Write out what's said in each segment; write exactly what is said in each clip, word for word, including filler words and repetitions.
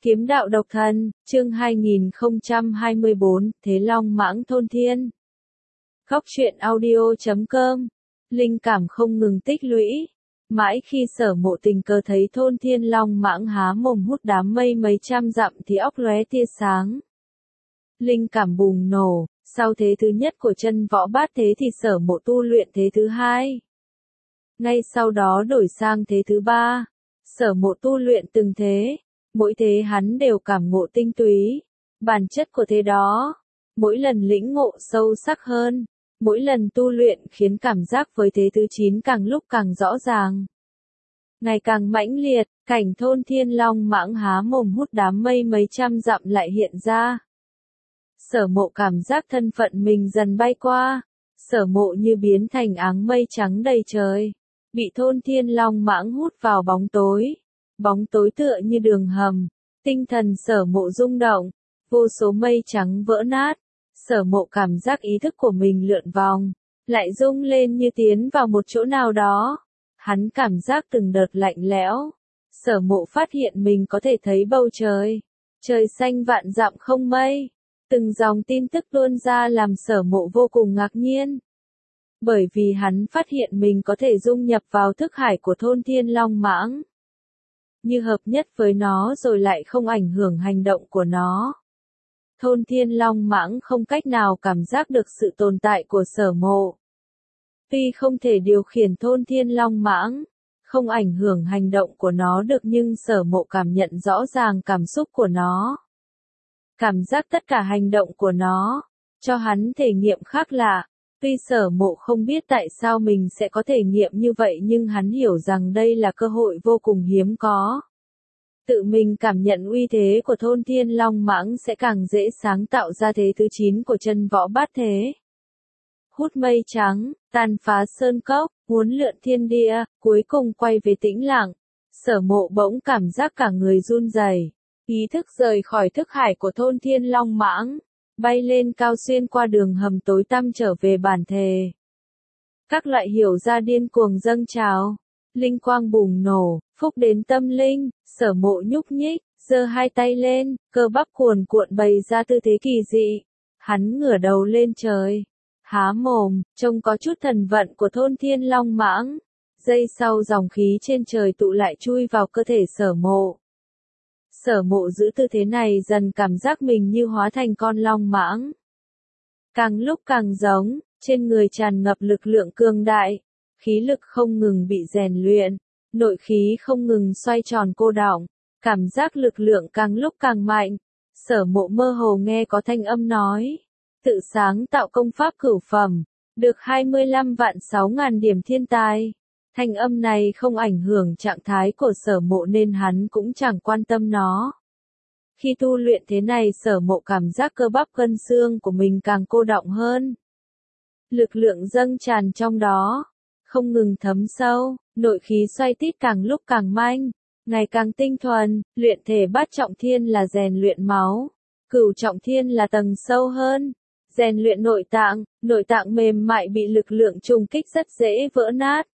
Kiếm đạo độc thân, chương hai nghìn không trăm hai mươi bốn, Thế Long Mãng Thôn Thiên. Góc truyện audio chấm com. Linh cảm không ngừng tích lũy. Mãi khi Sở Mộ tình cờ thấy thôn Thiên Long Mãng há mồm hút đám mây mấy trăm dặm thì óc lóe tia sáng. Linh cảm bùng nổ, sau thế thứ nhất của chân võ bát thế thì Sở Mộ tu luyện thế thứ hai. Ngay sau đó đổi sang thế thứ ba. Sở Mộ tu luyện từng thế. Mỗi thế hắn đều cảm ngộ tinh túy, bản chất của thế đó, mỗi lần lĩnh ngộ sâu sắc hơn, mỗi lần tu luyện khiến cảm giác với thế thứ chín càng lúc càng rõ ràng. Ngày càng mãnh liệt, cảnh thôn Thiên Long Mãng há mồm hút đám mây mấy trăm dặm lại hiện ra. Sở Mộ cảm giác thân phận mình dần bay qua, Sở Mộ như biến thành áng mây trắng đầy trời, bị thôn Thiên Long Mãng hút vào bóng tối. Bóng tối tựa như đường hầm, tinh thần Sở Mộ rung động, vô số mây trắng vỡ nát, Sở Mộ cảm giác ý thức của mình lượn vòng, lại rung lên như tiến vào một chỗ nào đó. Hắn cảm giác từng đợt lạnh lẽo, Sở Mộ phát hiện mình có thể thấy bầu trời, trời xanh vạn dặm không mây, từng dòng tin tức tuôn ra làm Sở Mộ vô cùng ngạc nhiên. Bởi vì hắn phát hiện mình có thể dung nhập vào thức hải của thôn Thiên Long Mãng, như hợp nhất với nó rồi lại không ảnh hưởng hành động của nó. Thôn Thiên Long Mãng không cách nào cảm giác được sự tồn tại của Sở Mộ. Tuy không thể điều khiển thôn Thiên Long Mãng, không ảnh hưởng hành động của nó được nhưng Sở Mộ cảm nhận rõ ràng cảm xúc của nó. Cảm giác tất cả hành động của nó, cho hắn thể nghiệm khác lạ. Tuy Sở Mộ không biết tại sao mình sẽ có thể nghiệm như vậy nhưng hắn hiểu rằng đây là cơ hội vô cùng hiếm có. Tự mình cảm nhận uy thế của thôn Thiên Long Mãng sẽ càng dễ sáng tạo ra thế thứ chín của chân võ bát thế. Hút mây trắng, tàn phá sơn cốc, uốn lượn thiên địa, cuối cùng quay về tĩnh lặng. Sở Mộ bỗng cảm giác cả người run rẩy, ý thức rời khỏi thức hải của thôn Thiên Long Mãng, bay lên cao xuyên qua đường hầm tối tăm trở về bản thể. Các loại hiểu ra điên cuồng dâng trào, linh quang bùng nổ, phúc đến tâm linh, Sở Mộ nhúc nhích, giơ hai tay lên, cơ bắp cuồn cuộn bày ra tư thế kỳ dị. Hắn ngửa đầu lên trời, há mồm, trông có chút thần vận của thôn Thiên Long Mãng. Giây sau dòng khí trên trời tụ lại chui vào cơ thể Sở Mộ. Sở Mộ giữ tư thế này dần cảm giác mình như hóa thành con long mãng. Càng lúc càng giống, trên người tràn ngập lực lượng cường đại, khí lực không ngừng bị rèn luyện, nội khí không ngừng xoay tròn cô đọng, cảm giác lực lượng càng lúc càng mạnh. Sở Mộ mơ hồ nghe có thanh âm nói, tự sáng tạo công pháp cửu phẩm, được hai mươi lăm vạn sáu ngàn điểm thiên tài. Thanh âm này không ảnh hưởng trạng thái của Sở Mộ nên hắn cũng chẳng quan tâm nó. Khi tu luyện thế này Sở Mộ cảm giác cơ bắp gân xương của mình càng cô đọng hơn. Lực lượng dâng tràn trong đó, không ngừng thấm sâu, nội khí xoay tít càng lúc càng manh, ngày càng tinh thuần. Luyện thể bát trọng thiên là rèn luyện máu, cửu trọng thiên là tầng sâu hơn, rèn luyện nội tạng. Nội tạng mềm mại bị lực lượng trùng kích rất dễ vỡ nát.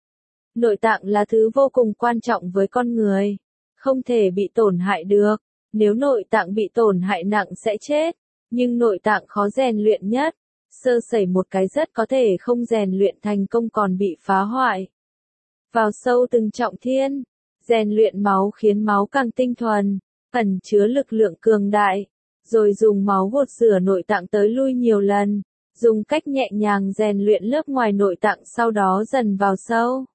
Nội tạng là thứ vô cùng quan trọng với con người, không thể bị tổn hại được, nếu nội tạng bị tổn hại nặng sẽ chết, nhưng nội tạng khó rèn luyện nhất, sơ sẩy một cái rất có thể không rèn luyện thành công còn bị phá hoại. Vào sâu từng trọng thiên, rèn luyện máu khiến máu càng tinh thuần, ẩn chứa lực lượng cường đại, rồi dùng máu gột rửa nội tạng tới lui nhiều lần, dùng cách nhẹ nhàng rèn luyện lớp ngoài nội tạng sau đó dần vào sâu.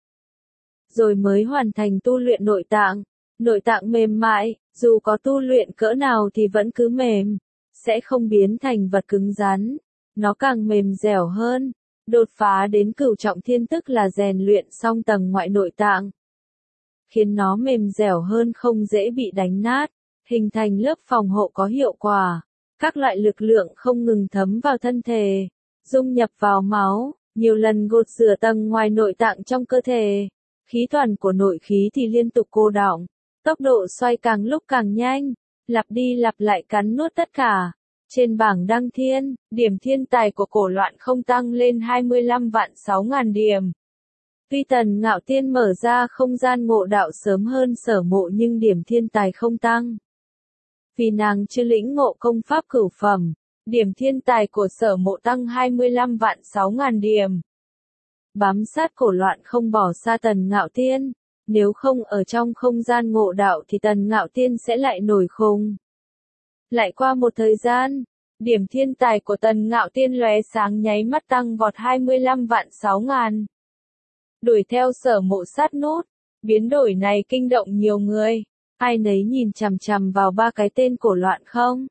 Rồi mới hoàn thành tu luyện nội tạng. Nội tạng mềm mại, dù có tu luyện cỡ nào thì vẫn cứ mềm, sẽ không biến thành vật cứng rắn, nó càng mềm dẻo hơn. Đột phá đến cửu trọng thiên tức là rèn luyện xong tầng ngoại nội tạng, khiến nó mềm dẻo hơn không dễ bị đánh nát, hình thành lớp phòng hộ có hiệu quả. Các loại lực lượng không ngừng thấm vào thân thể, dung nhập vào máu, nhiều lần gột rửa tầng ngoài nội tạng trong cơ thể. Khí toàn của nội khí thì liên tục cô đọng, tốc độ xoay càng lúc càng nhanh, lặp đi lặp lại cắn nuốt tất cả. Trên bảng đăng thiên, điểm thiên tài của Cổ Loạn không tăng lên hai mươi lăm vạn sáu ngàn điểm. Tuy Tần Ngạo Tiên mở ra không gian ngộ đạo sớm hơn Sở Mộ nhưng điểm thiên tài không tăng. vì nàng chưa lĩnh ngộ công pháp cửu phẩm. Điểm thiên tài của Sở Mộ tăng hai mươi lăm vạn sáu ngàn điểm. Bám sát cổ loạn không bỏ xa Tần Ngạo Tiên, nếu không ở trong không gian ngộ đạo thì Tần Ngạo Tiên sẽ lại nổi khùng. Lại qua một thời gian, điểm thiên tài của Tần Ngạo Tiên lóe sáng nháy mắt tăng vọt hai mươi lăm vạn sáu ngàn. Đuổi theo Sở Mộ sát nút, biến đổi này kinh động nhiều người, ai nấy nhìn chằm chằm vào ba cái tên cổ loạn không.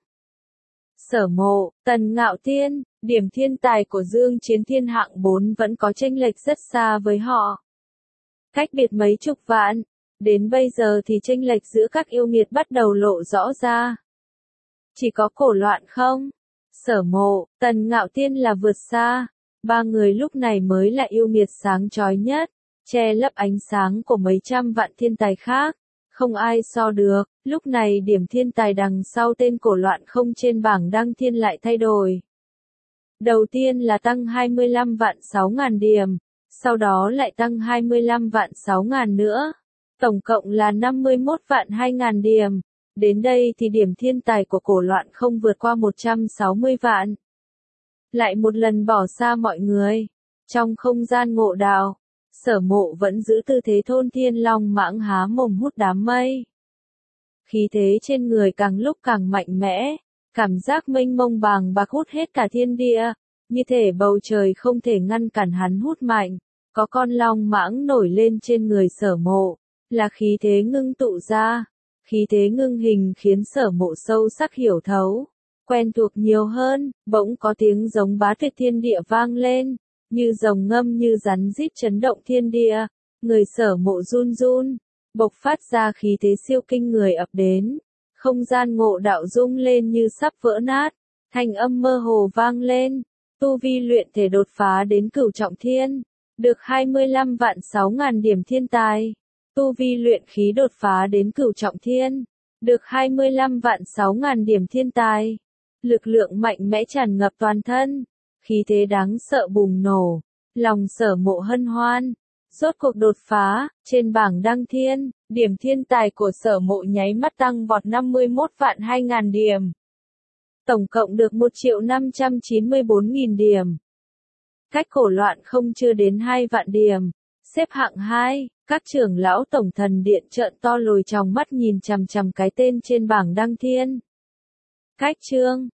Sở Mộ, Tần Ngạo Tiên, điểm thiên tài của Dương Chiến Thiên hạng bốn vẫn có chênh lệch rất xa với họ. Cách biệt mấy chục vạn, đến bây giờ thì chênh lệch giữa các yêu nghiệt bắt đầu lộ rõ ra. Chỉ có cổ loạn không? Sở Mộ, Tần Ngạo Tiên là vượt xa, ba người lúc này mới là yêu nghiệt sáng chói nhất, che lấp ánh sáng của mấy trăm vạn thiên tài khác. Không ai so được, lúc này điểm thiên tài đằng sau tên cổ loạn không trên bảng đăng thiên lại thay đổi. Đầu tiên là tăng hai mươi lăm vạn sáu ngàn điểm, sau đó lại tăng hai mươi lăm vạn sáu ngàn nữa, tổng cộng là năm mươi mốt vạn hai ngàn điểm. Đến đây thì điểm thiên tài của cổ loạn không vượt qua một trăm sáu mươi vạn. Lại một lần bỏ xa mọi người, trong không gian ngộ đạo. Sở Mộ vẫn giữ tư thế thôn thiên long mãng há mồm hút đám mây. Khí thế trên người càng lúc càng mạnh mẽ, cảm giác mênh mông bàng bạc hút hết cả thiên địa, như thể bầu trời không thể ngăn cản hắn hút mạnh. Có con long mãng nổi lên trên người Sở Mộ, là khí thế ngưng tụ ra, khí thế ngưng hình khiến Sở Mộ sâu sắc hiểu thấu, quen thuộc nhiều hơn, bỗng có tiếng giống bá tuyệt thiên địa vang lên. Như rồng ngâm như rắn rít chấn động thiên địa, người Sở Mộ run run, bộc phát ra khí thế siêu kinh người ập đến, không gian ngộ đạo rung lên như sắp vỡ nát, thanh âm mơ hồ vang lên, tu vi luyện thể đột phá đến cửu trọng thiên, được hai mươi lăm vạn sáu ngàn điểm thiên tài, tu vi luyện khí đột phá đến cửu trọng thiên, được hai mươi lăm vạn sáu ngàn điểm thiên tài, lực lượng mạnh mẽ tràn ngập toàn thân. Khí thế đáng sợ bùng nổ, lòng Sở Mộ hân hoan, rốt cuộc đột phá, trên bảng đăng thiên, điểm thiên tài của Sở Mộ nháy mắt tăng vọt năm mươi mốt vạn hai ngàn điểm. Tổng cộng được một triệu năm trăm chín mươi bốn nghìn điểm. Cách cổ loạn không chưa đến hai vạn điểm, xếp hạng hai, các trưởng lão tổng thần điện trợn to lồi tròng mắt nhìn chằm chằm cái tên trên bảng đăng thiên. Cách chương